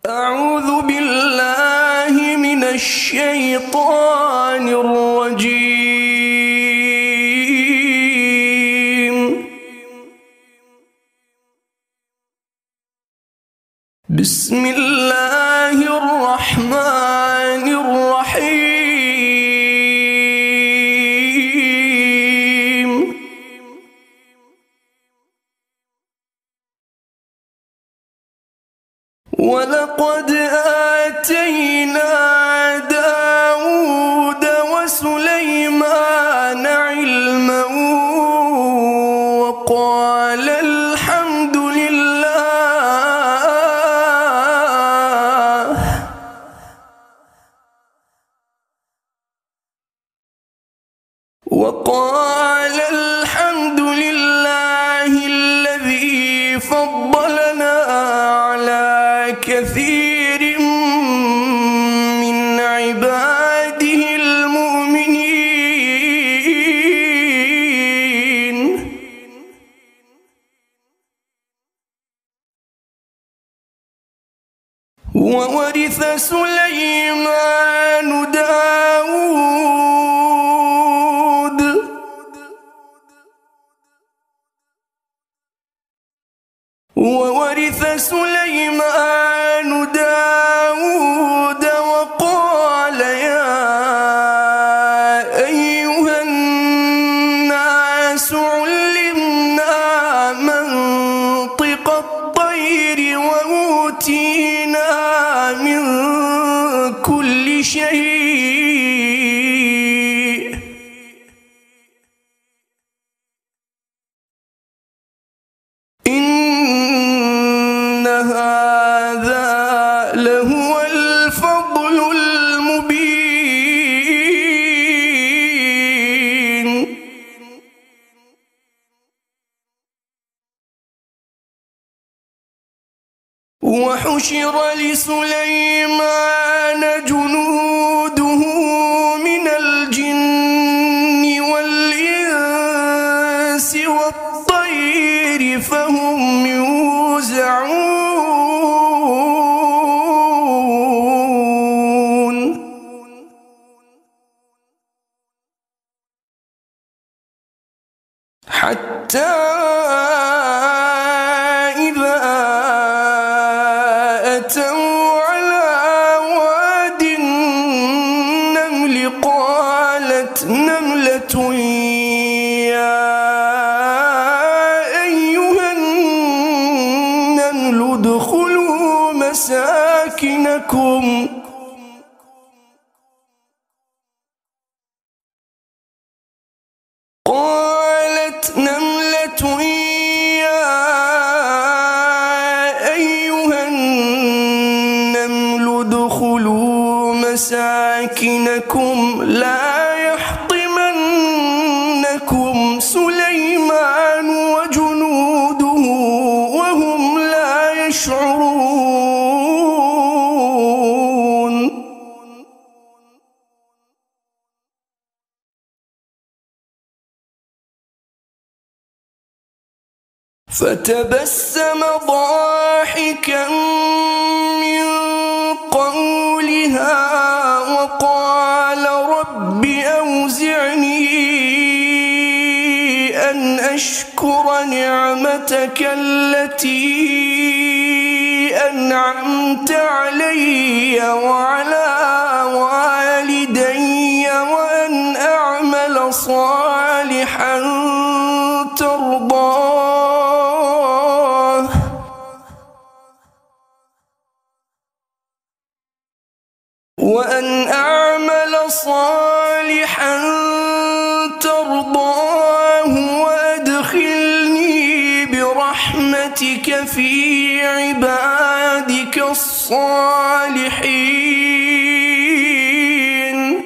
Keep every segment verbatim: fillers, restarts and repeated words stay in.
أعوذ بالله من الشيطان الرجيم. بسم الله الرحمن الرحيم. ولقد آتينا داود وسليمان علما وقال الحمد لله وقال الحمد لله الذي فضلنا على كثير من عباده المؤمنين. وورث سليمان داود وورث سليمان داود وقال يا أيها الناس علمنا منطق الطير وأوتينا من كل شيء إن هذا لهو الفضل المبين. وحشر لسليمان جنوده من الجن والإنس والطير فهم يوزعون. حتى إذا أتوا على واد النمل قالت نملة يا أيها النمل ادخلوا مساكنكم قالت نملة يا أيها النمل ادخلوا مساكنكم لا يحطمنكم سليمان وجنوده وهم لا يشعرون. فتبسم ضاحكا من قولها وقال رب أوزعني أن أشكر نعمتك التي أنعمت علي وعلى والدي وأن أعمل صالحا ترضاه وأن أعمل صالحا ترضاه وأدخلني برحمتك في عبادك الصالحين.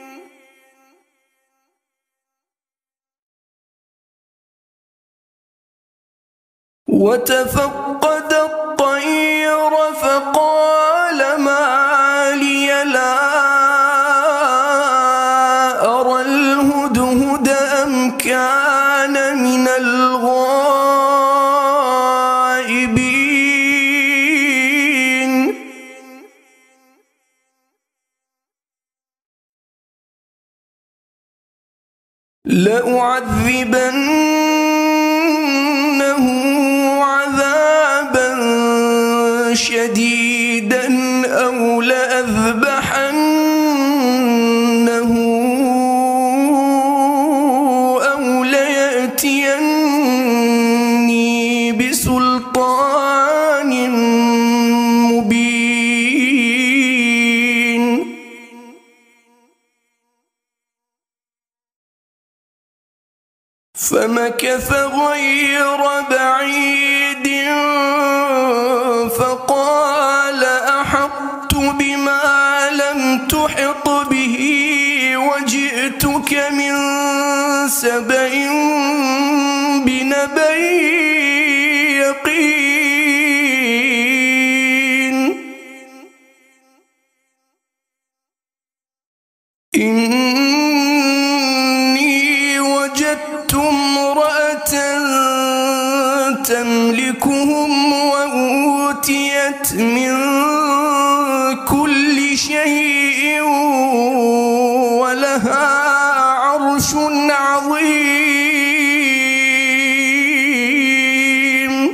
وتفقد الطير فقال ما لي لا أرى الهدهد أم كان من الغائبين. لأعذبنه عذابا شديدا أو لأذبحنه أو ليأتيني بسلطان مبين. فمكث غير بعيد فقال أحطت بما لم تحط به وجئتك من سبأ بنبأ يقين. إني وجدت امرأة تملكهم وأوتيت من كل شيء ولها عرش عظيم.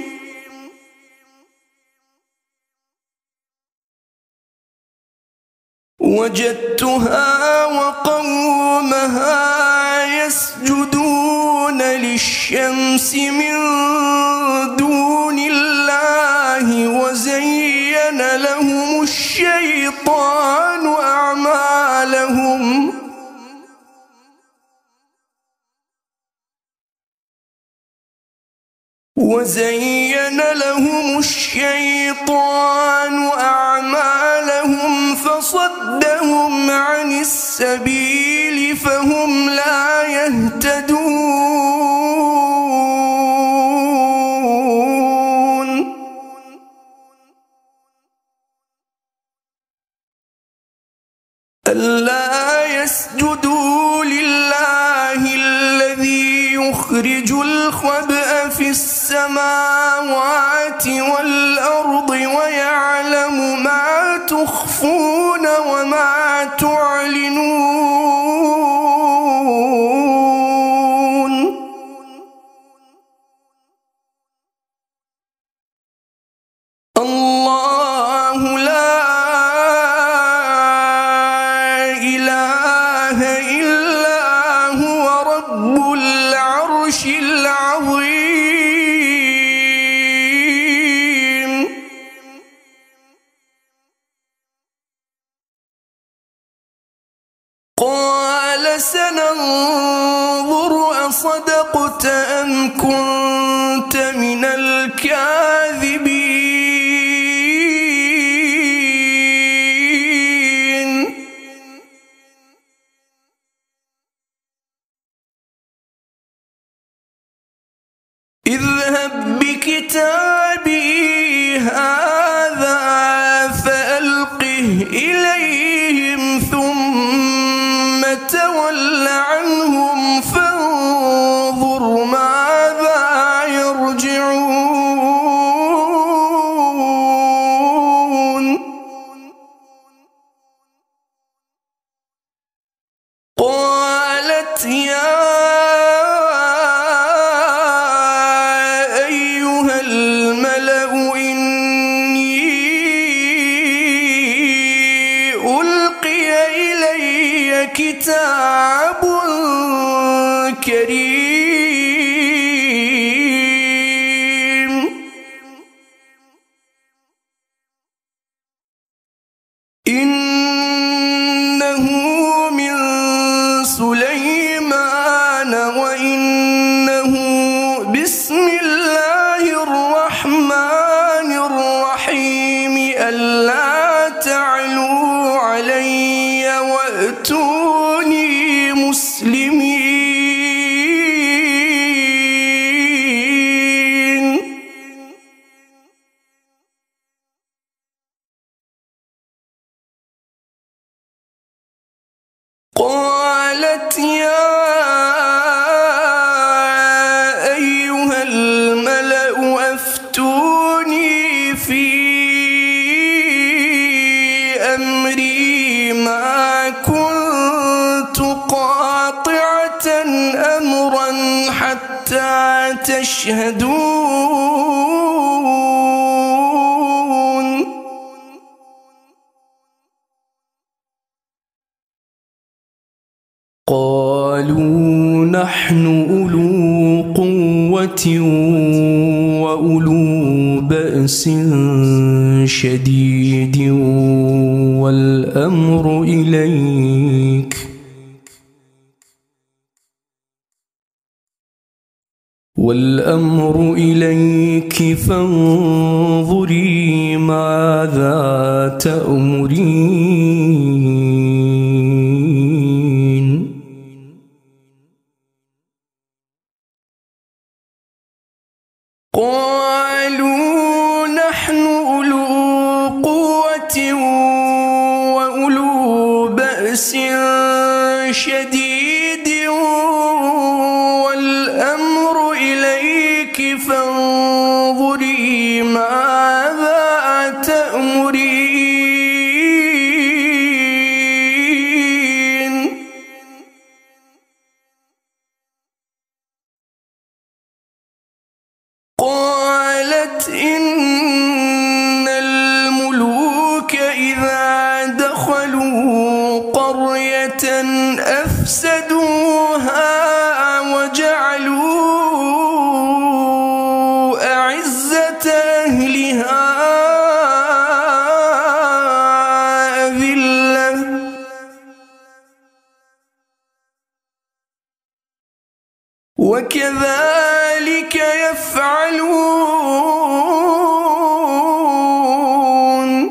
وجدتها وقومها يسجدون للشمس من دون الله وزين لهم الشيطان أعمالهم وزين لهم الشيطان أعمالهم فصدهم عن السبيل فهم لا يهتدون. ألا يسجدوا لله الذي يخرج الخبأ في السماوات والأرض ويعلم ما تخفون وما تعلنون. الله لا إله إلا هو رب العرش العظيم. قال سننظر أصدقت أم كنت من الكاذبين. اذهب بكتابي هذا فألقه إليهم ثم تول عنهم فانظر ماذا يرجعون. قالت يا كتاب كريم إنه من سليمان وإنه بسم الله الرحمن الرحيم ألا تعلوا علي وأتوني مسلمين. قالت يا أيها الملأ أفتوني في أمري ما كنت قاطعة حتى تشهدون قالوا نحن أولو قوة وأولو بأس شديد والأمر إليك والأمر إليك فانظري ماذا تأمرين قالوا نحن أولو قوة وأولو بأس شديد والأمر إليك فانظري ماذا تأمرين قالت إن الملوك إذا دخلوا قرية أفسدوها وجعلوا أعزة أهلها أذلة وكذلك يفعلون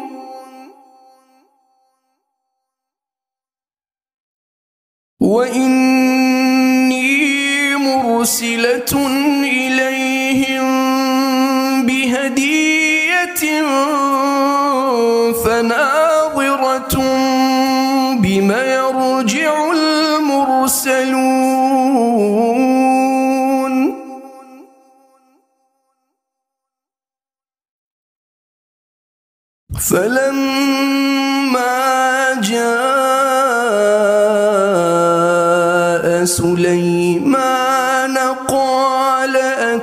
وإني مرسلة إليهم بهدية فناظرة بما يرجع المرسلون فلما جاء سليمان قال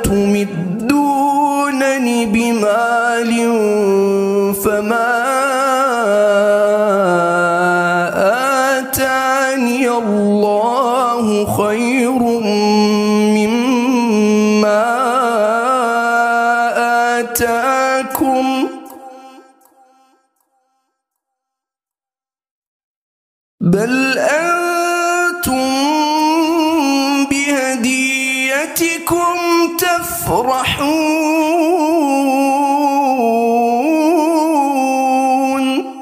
أتمدونني بمال فما آتاني الله خير مما آتاكم بل أنتم بهديتكم تفرحون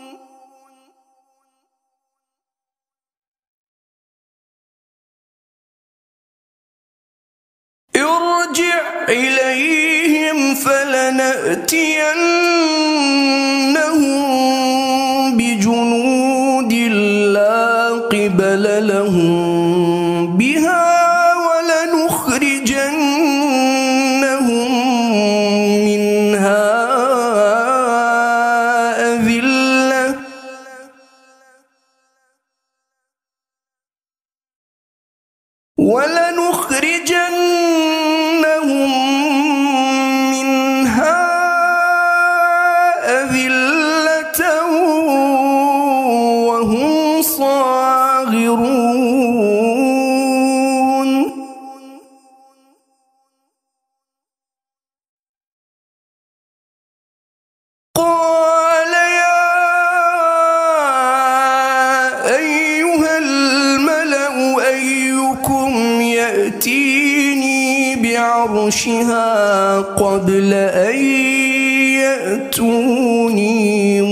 ارجع إليهم فلنأتينهم بجنود لا قبل لهم بها ولنخرجنهم منها أذلة ولنخرجنهم منها أذلة وهم صاغرون قال يا أيها الملأ أيكم يأتيني بعرشها قبل أن يأتوني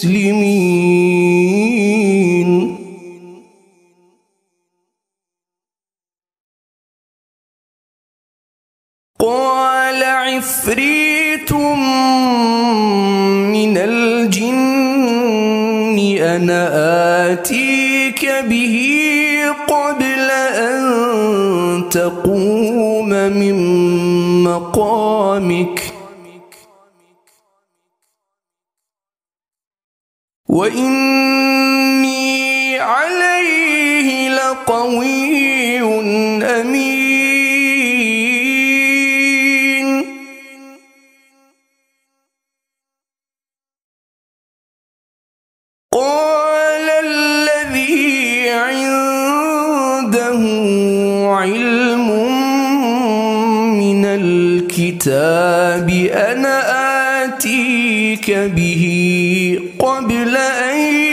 مسلمين قال عفريت من الجن أنا آتيك به قبل أن تقوم من مقامك وإني عليه لقوي أمين آتيك به قبل أن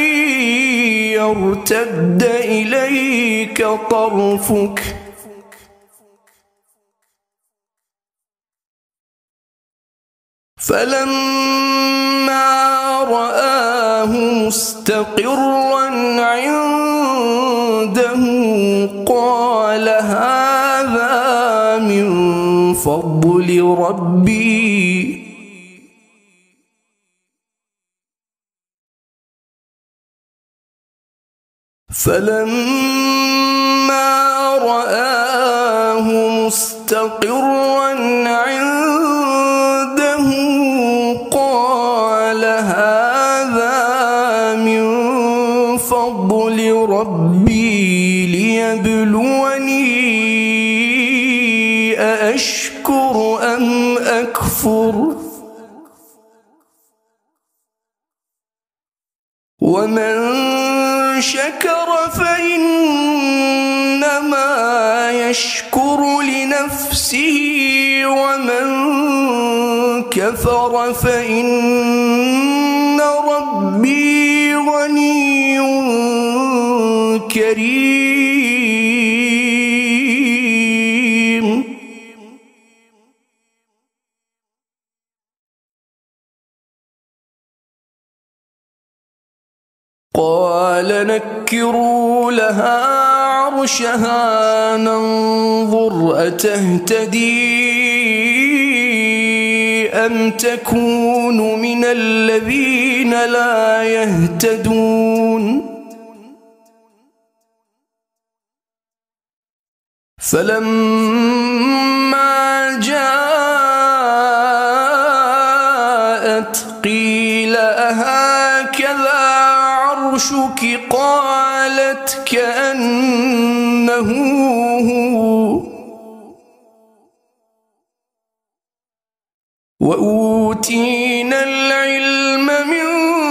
يرتد إليك طرفك فلما رآه مستقرا عنده قال هذا من فضل ربي فلما رآه مستقرا عنده قال هذا من فضل ربي ليبلوني أأشكر أم أكفر ومن شكر فإنما يشكر لنفسه ومن كفر فإن ربي غني كريم قال نكروا لها عرشها ننظر أتهتدي أم تكون من الذين لا يهتدون فلما جاءت قيل أهكذا عرشك قالت كأنه هو وأوتينا العلم من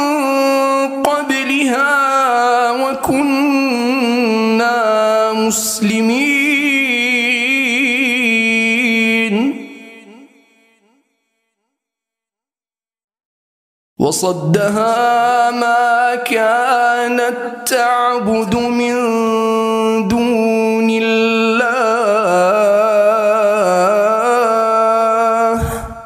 قبلها وكنا مسلمين وصدها ما كانت تعبد من دون الله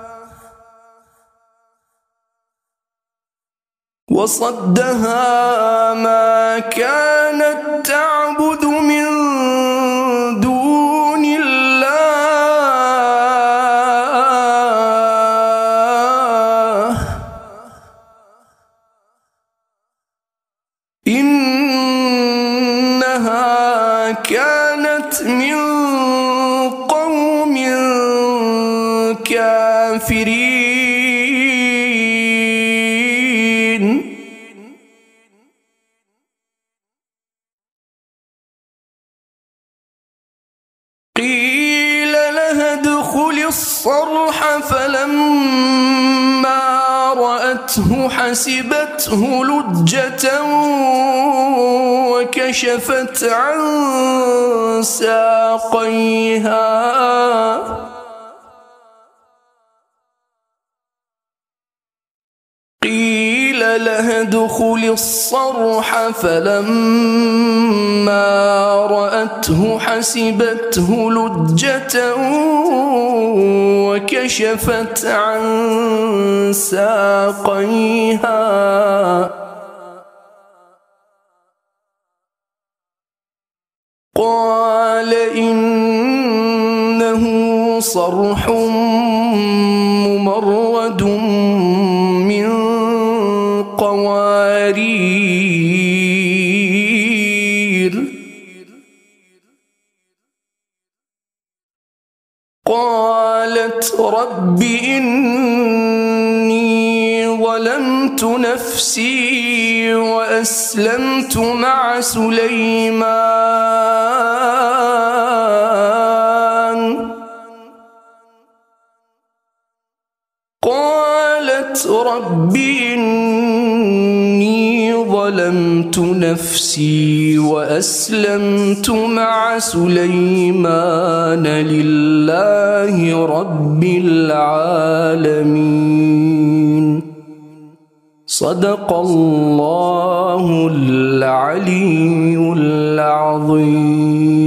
وصدها ما كانت تعبد من دون الله إنها كانت من قوم كافرين قيل لها ادخل الصرح فلما رأته حسبته لجة وكشفت عن ساقيها قيل لها ادخل الصرح فلما رأته حسبته لجة وكشفت عن ساقيها قال إنه صرح ممرد من قوارير قالت رب إني ظلمت نفسي وأسلمت مع سليمان قالت رب إني ظلمت نفسي وأسلمت مع سليمان لله رب العالمين صدق الله العلي العظيم.